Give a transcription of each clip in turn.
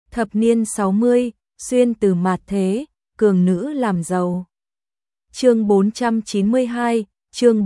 Thập niên 60, xuyên từ mạt thế, cường nữ làm giàu. Chương 492, chương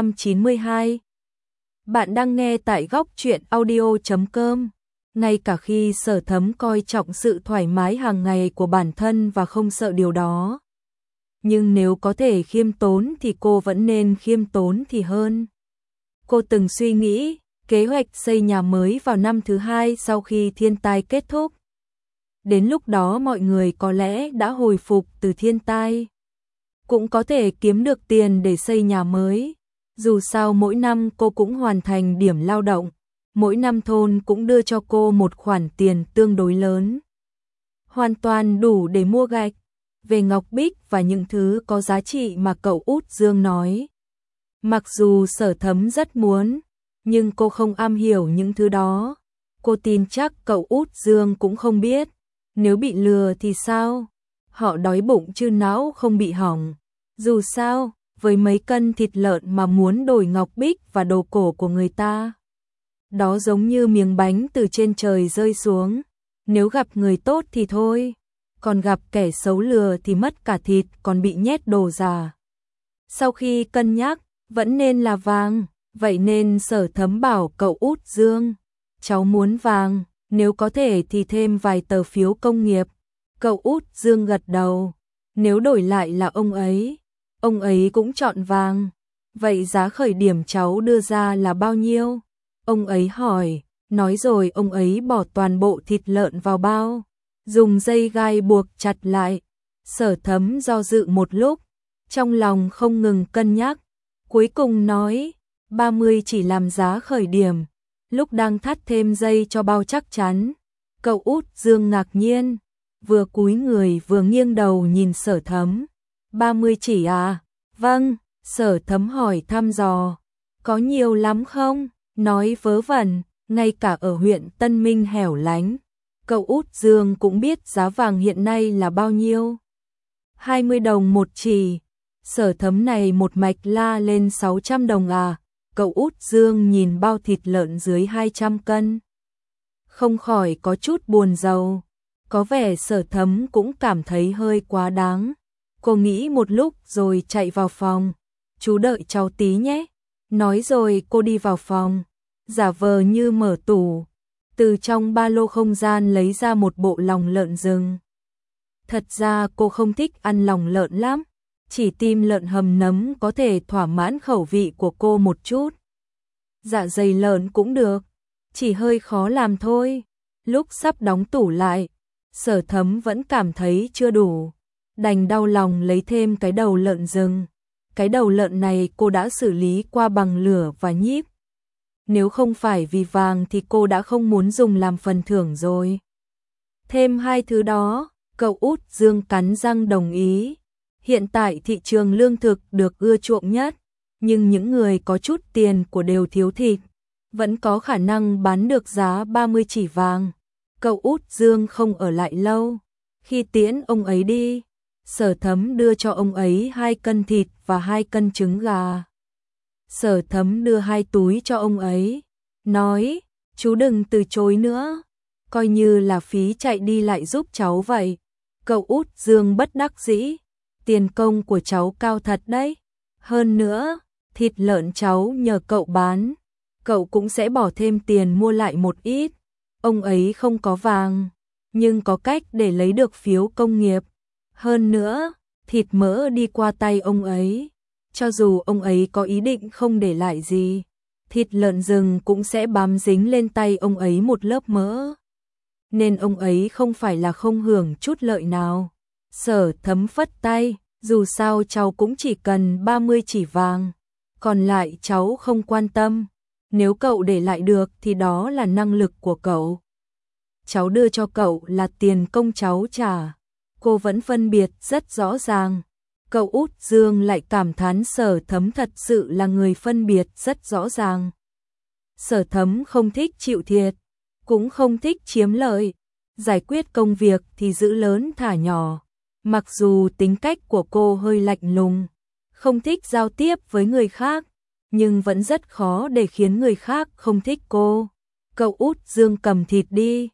492. Bạn đang nghe tại góc truyện audio.com. Ngay cả khi Sở Thấm coi trọng sự thoải mái hàng ngày của bản thân và không sợ điều đó, nhưng nếu có thể khiêm tốn thì cô vẫn nên khiêm tốn thì hơn. Cô từng suy nghĩ kế hoạch xây nhà mới vào năm thứ 2 sau khi thiên tai kết thúc. Đến lúc đó mọi người có lẽ đã hồi phục từ thiên tai, cũng có thể kiếm được tiền để xây nhà mới. Dù sao mỗi năm cô cũng hoàn thành điểm lao động, mỗi năm thôn cũng đưa cho cô một khoản tiền tương đối lớn, hoàn toàn đủ để mua gạch, về ngọc bích và những thứ có giá trị mà cậu út Dương nói. Mặc dù Sở Thấm rất muốn, nhưng cô không am hiểu những thứ đó. Cô tin chắc cậu út Dương cũng không biết. Nếu bị lừa thì sao? Họ đói bụng chứ não không bị hỏng. Dù sao, với mấy cân thịt lợn mà muốn đổi ngọc bích và đồ cổ của người ta, đó giống như miếng bánh từ trên trời rơi xuống. Nếu gặp người tốt thì thôi, còn gặp kẻ xấu lừa thì mất cả thịt còn bị nhét đồ giả. Sau khi cân nhắc, vẫn nên là vàng, vậy nên Sở Thấm bảo cậu út Dương, cháu muốn vàng, nếu có thể thì thêm vài tờ phiếu công nghiệp. Cậu út Dương gật đầu, nếu đổi lại là ông ấy cũng chọn vàng. Vậy giá khởi điểm cháu đưa ra là bao nhiêu? Ông ấy hỏi, nói rồi ông ấy bỏ toàn bộ thịt lợn vào bao, dùng dây gai buộc chặt lại. Sở Thấm do dự một lúc, trong lòng không ngừng cân nhắc, cuối cùng nói, 30 chỉ làm giá khởi điểm. Lúc đang thắt thêm dây cho bao chắc chắn, cậu út Dương ngạc nhiên, vừa cúi người vừa nghiêng đầu nhìn Sở Thấm. 30 chỉ à? Vâng, Sở Thấm hỏi thăm dò. Có nhiều lắm không? Nói vớ vẩn, ngay cả ở huyện Tân Minh hẻo lánh, cậu út Dương cũng biết giá vàng hiện nay là bao nhiêu. 20 đồng một chỉ. Sở Thấm này một mạch la lên 600 đồng à? Cậu út Dương nhìn bao thịt lợn dưới 200 cân, không khỏi có chút buồn rầu. Có vẻ Sở Thấm cũng cảm thấy hơi quá đáng. Cô nghĩ một lúc rồi chạy vào phòng. Chú đợi cháu tí nhé. Nói rồi cô đi vào phòng, giả vờ như mở tủ, từ trong ba lô không gian lấy ra một bộ lòng lợn rừng. Thật ra cô không thích ăn lòng lợn lắm, chỉ tim lợn hầm nấm có thể thỏa mãn khẩu vị của cô một chút. Dạ dày lợn cũng được, chỉ hơi khó làm thôi. Lúc sắp đóng tủ lại, Sở Thấm vẫn cảm thấy chưa đủ, đành đau lòng lấy thêm cái đầu lợn rừng. Cái đầu lợn này cô đã xử lý qua bằng lửa và nhíp. Nếu không phải vì vàng thì cô đã không muốn dùng làm phần thưởng rồi. Thêm hai thứ đó, cậu út Dương cắn răng đồng ý. Hiện tại thị trường lương thực được ưa chuộng nhất, nhưng những người có chút tiền của đều thiếu thịt, vẫn có khả năng bán được giá 30 chỉ vàng. Cậu út Dương không ở lại lâu. Khi tiễn ông ấy đi, Sở Thấm đưa cho ông ấy 2 cân thịt và 2 cân trứng gà. Sở Thấm đưa 2 túi cho ông ấy, nói, chú đừng từ chối nữa, coi như là phí chạy đi lại giúp cháu vậy. Cậu út Dương bất đắc dĩ, tiền công của cháu cao thật đấy. Hơn nữa, thịt lợn cháu nhờ cậu bán, cậu cũng sẽ bỏ thêm tiền mua lại một ít. Ông ấy không có vàng, nhưng có cách để lấy được phiếu công nghiệp. Hơn nữa, thịt mỡ đi qua tay ông ấy, cho dù ông ấy có ý định không để lại gì, thịt lợn rừng cũng sẽ bám dính lên tay ông ấy một lớp mỡ. Nên ông ấy không phải là không hưởng chút lợi nào. Sở Thấm phất tay, dù sao cháu cũng chỉ cần 30 chỉ vàng, còn lại cháu không quan tâm. Nếu cậu để lại được thì đó là năng lực của cậu. Cháu đưa cho cậu là tiền công cháu trả. Cô vẫn phân biệt rất rõ ràng. Cậu út Dương lại cảm thán Sở Thấm thật sự là người phân biệt rất rõ ràng. Sở Thấm không thích chịu thiệt, cũng không thích chiếm lợi. Giải quyết công việc thì giữ lớn thả nhỏ. Mặc dù tính cách của cô hơi lạnh lùng, không thích giao tiếp với người khác, nhưng vẫn rất khó để khiến người khác không thích cô. Cậu út Dương cầm thịt đi.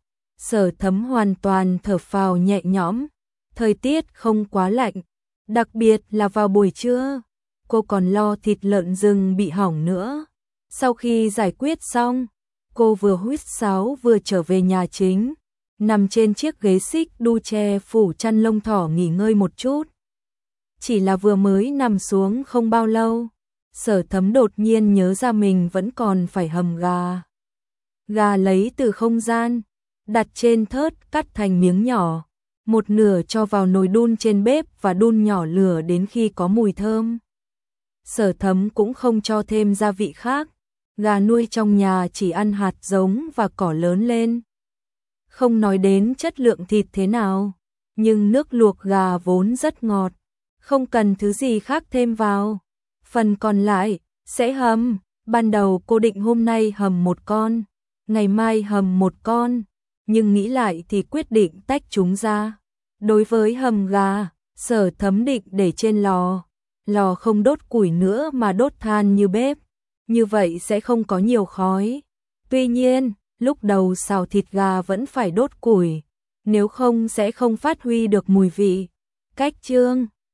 Sở Thấm hoàn toàn thở phào nhẹ nhõm, thời tiết không quá lạnh, đặc biệt là vào buổi trưa, cô còn lo thịt lợn rừng bị hỏng nữa. Sau khi giải quyết xong, cô vừa huýt sáo vừa trở về nhà chính, nằm trên chiếc ghế xích đu tre phủ chăn lông thỏ nghỉ ngơi một chút. Chỉ là vừa mới nằm xuống không bao lâu, Sở Thấm đột nhiên nhớ ra mình vẫn còn phải hầm gà. Gà lấy từ không gian, đặt trên thớt cắt thành miếng nhỏ, một nửa cho vào nồi đun trên bếp và đun nhỏ lửa đến khi có mùi thơm. Sở Thấm cũng không cho thêm gia vị khác, gà nuôi trong nhà chỉ ăn hạt giống và cỏ lớn lên. Không nói đến chất lượng thịt thế nào, nhưng nước luộc gà vốn rất ngọt, không cần thứ gì khác thêm vào. Phần còn lại sẽ hầm, ban đầu cô định hôm nay hầm một con, ngày mai hầm một con, nhưng nghĩ lại thì quyết định tách chúng ra. Đối với hầm gà, Sở Thấm định để trên lò, lò không đốt củi nữa mà đốt than như bếp, như vậy sẽ không có nhiều khói. Tuy nhiên, lúc đầu xào thịt gà vẫn phải đốt củi, nếu không sẽ không phát huy được mùi vị. Cách chương